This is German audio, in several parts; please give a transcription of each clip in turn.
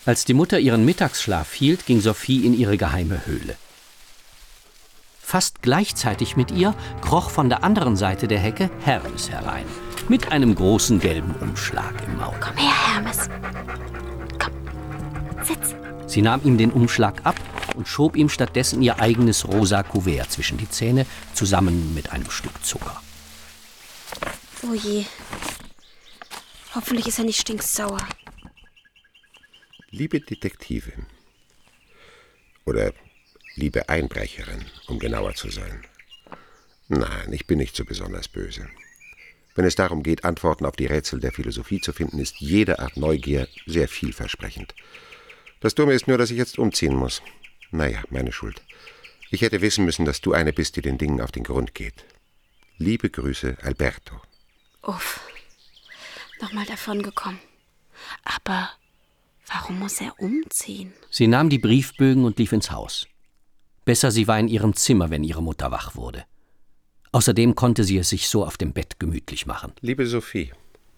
Als die Mutter ihren Mittagsschlaf hielt, ging Sophie in ihre geheime Höhle. Fast gleichzeitig mit ihr kroch von der anderen Seite der Hecke Hermes herein, mit einem großen gelben Umschlag im Maul. Komm her, Hermes. Komm, sitz. Sie nahm ihm den Umschlag ab und schob ihm stattdessen ihr eigenes rosa Kuvert zwischen die Zähne, zusammen mit einem Stück Zucker. Oh je. Hoffentlich ist er nicht stinksauer. Liebe Detektivin. Oder liebe Einbrecherin, um genauer zu sein. Nein, ich bin nicht so besonders böse. Wenn es darum geht, Antworten auf die Rätsel der Philosophie zu finden, ist jede Art Neugier sehr vielversprechend. Das Dumme ist nur, dass ich jetzt umziehen muss. Naja, meine Schuld. Ich hätte wissen müssen, dass du eine bist, die den Dingen auf den Grund geht. Liebe Grüße, Alberto. Uff, nochmal davongekommen. Aber warum muss er umziehen? Sie nahm die Briefbögen und lief ins Haus. Besser, sie war in ihrem Zimmer, wenn ihre Mutter wach wurde. Außerdem konnte sie es sich so auf dem Bett gemütlich machen. Liebe Sophie,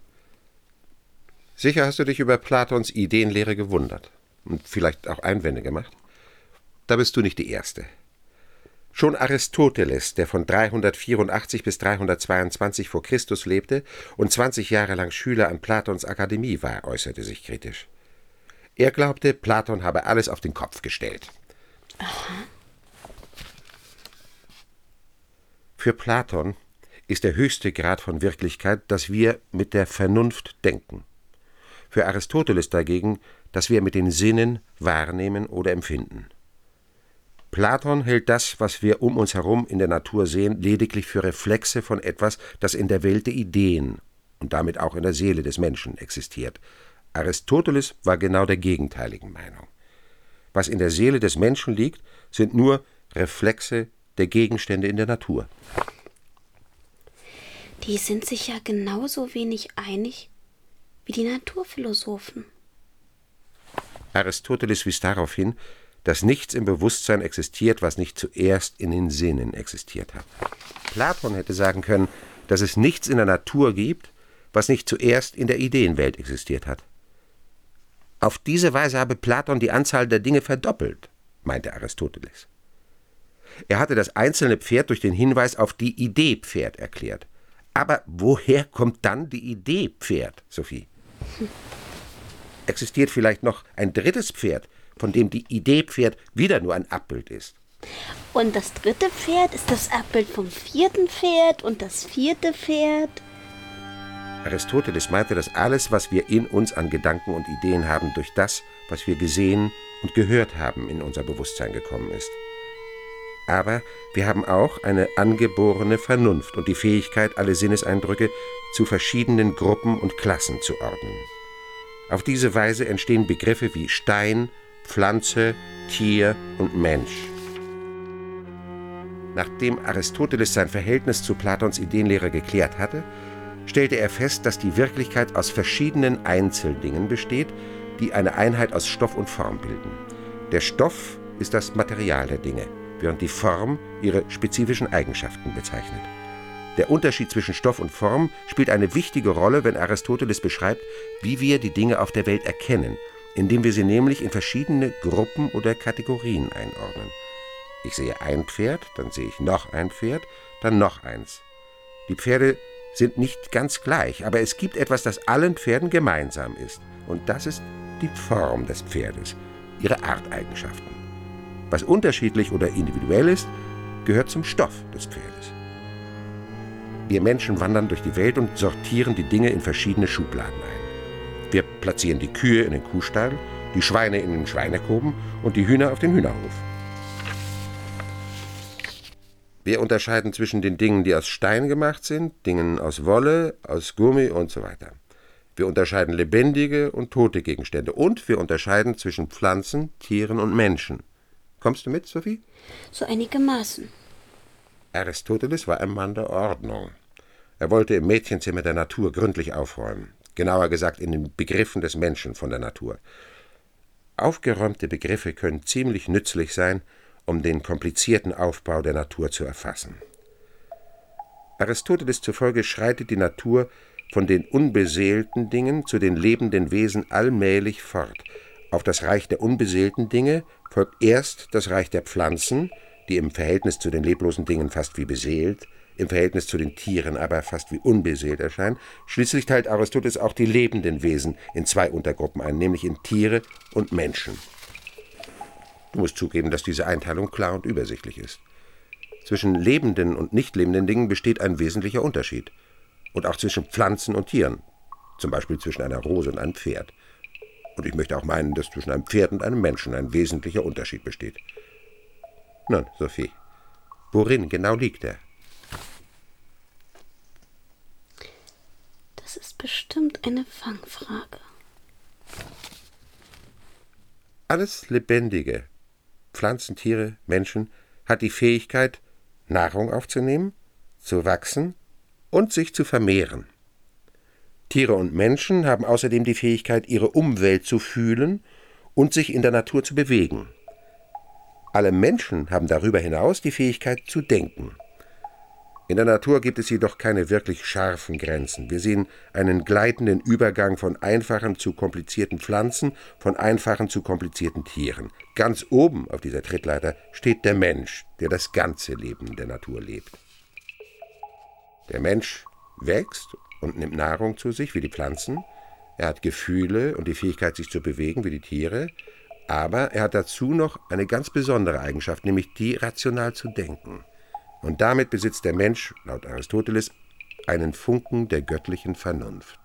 sicher hast du dich über Platons Ideenlehre gewundert und vielleicht auch Einwände gemacht. Da bist du nicht die Erste. Schon Aristoteles, der von 384 bis 322 vor Christus lebte und 20 Jahre lang Schüler an Platons Akademie war, äußerte sich kritisch. Er glaubte, Platon habe alles auf den Kopf gestellt. Aha. Für Platon ist der höchste Grad von Wirklichkeit, dass wir mit der Vernunft denken. Für Aristoteles dagegen, dass wir mit den Sinnen wahrnehmen oder empfinden. Platon hält das, was wir um uns herum in der Natur sehen, lediglich für Reflexe von etwas, das in der Welt der Ideen und damit auch in der Seele des Menschen existiert. Aristoteles war genau der gegenteiligen Meinung. Was in der Seele des Menschen liegt, sind nur Reflexe der Gegenstände in der Natur. Die sind sich ja genauso wenig einig wie die Naturphilosophen. Aristoteles wies darauf hin, dass nichts im Bewusstsein existiert, was nicht zuerst in den Sinnen existiert hat. Platon hätte sagen können, dass es nichts in der Natur gibt, was nicht zuerst in der Ideenwelt existiert hat. Auf diese Weise habe Platon die Anzahl der Dinge verdoppelt, meinte Aristoteles. Er hatte das einzelne Pferd durch den Hinweis auf die Idee Pferd erklärt. Aber woher kommt dann die Idee Pferd, Sophie? Existiert vielleicht noch ein drittes Pferd, von dem die Idee Pferd wieder nur ein Abbild ist? Und das dritte Pferd ist das Abbild vom vierten Pferd und das vierte Pferd? Aristoteles meinte, dass alles, was wir in uns an Gedanken und Ideen haben, durch das, was wir gesehen und gehört haben, in unser Bewusstsein gekommen ist. Aber wir haben auch eine angeborene Vernunft und die Fähigkeit, alle Sinneseindrücke zu verschiedenen Gruppen und Klassen zu ordnen. Auf diese Weise entstehen Begriffe wie Stein, Pflanze, Tier und Mensch. Nachdem Aristoteles sein Verhältnis zu Platons Ideenlehre geklärt hatte, stellte er fest, dass die Wirklichkeit aus verschiedenen Einzeldingen besteht, die eine Einheit aus Stoff und Form bilden. Der Stoff ist das Material der Dinge, während die Form ihre spezifischen Eigenschaften bezeichnet. Der Unterschied zwischen Stoff und Form spielt eine wichtige Rolle, wenn Aristoteles beschreibt, wie wir die Dinge auf der Welt erkennen, indem wir sie nämlich in verschiedene Gruppen oder Kategorien einordnen. Ich sehe ein Pferd, dann sehe ich noch ein Pferd, dann noch eins. Die Pferde sind nicht ganz gleich, aber es gibt etwas, das allen Pferden gemeinsam ist. Und das ist die Form des Pferdes, ihre Arteigenschaften. Was unterschiedlich oder individuell ist, gehört zum Stoff des Pferdes. Wir Menschen wandern durch die Welt und sortieren die Dinge in verschiedene Schubladen ein. Wir platzieren die Kühe in den Kuhstall, die Schweine in den Schweinekoben und die Hühner auf den Hühnerhof. Wir unterscheiden zwischen den Dingen, die aus Stein gemacht sind, Dingen aus Wolle, aus Gummi und so weiter. Wir unterscheiden lebendige und tote Gegenstände und wir unterscheiden zwischen Pflanzen, Tieren und Menschen. Kommst du mit, Sophie? So einigermaßen. Aristoteles war ein Mann der Ordnung. Er wollte im Mädchenzimmer der Natur gründlich aufräumen. Genauer gesagt in den Begriffen des Menschen von der Natur. Aufgeräumte Begriffe können ziemlich nützlich sein, um den komplizierten Aufbau der Natur zu erfassen. Aristoteles zufolge schreitet die Natur von den unbeseelten Dingen zu den lebenden Wesen allmählich fort, Auf das Reich der unbeseelten Dinge folgt erst das Reich der Pflanzen, die im Verhältnis zu den leblosen Dingen fast wie beseelt, im Verhältnis zu den Tieren aber fast wie unbeseelt erscheinen. Schließlich teilt Aristoteles auch die lebenden Wesen in 2 Untergruppen ein, nämlich in Tiere und Menschen. Du musst zugeben, dass diese Einteilung klar und übersichtlich ist. Zwischen lebenden und nicht lebenden Dingen besteht ein wesentlicher Unterschied. Und auch zwischen Pflanzen und Tieren, zum Beispiel zwischen einer Rose und einem Pferd. Und ich möchte auch meinen, dass zwischen einem Pferd und einem Menschen ein wesentlicher Unterschied besteht. Nun, Sophie, worin genau liegt er? Das ist bestimmt eine Fangfrage. Alles Lebendige, Pflanzen, Tiere, Menschen, hat die Fähigkeit, Nahrung aufzunehmen, zu wachsen und sich zu vermehren. Tiere und Menschen haben außerdem die Fähigkeit, ihre Umwelt zu fühlen und sich in der Natur zu bewegen. Alle Menschen haben darüber hinaus die Fähigkeit zu denken. In der Natur gibt es jedoch keine wirklich scharfen Grenzen. Wir sehen einen gleitenden Übergang von einfachen zu komplizierten Pflanzen, von einfachen zu komplizierten Tieren. Ganz oben auf dieser Trittleiter steht der Mensch, der das ganze Leben der Natur lebt. Der Mensch wächst und nimmt Nahrung zu sich, wie die Pflanzen. Er hat Gefühle und die Fähigkeit, sich zu bewegen, wie die Tiere. Aber er hat dazu noch eine ganz besondere Eigenschaft, nämlich die, rational zu denken. Und damit besitzt der Mensch, laut Aristoteles, einen Funken der göttlichen Vernunft.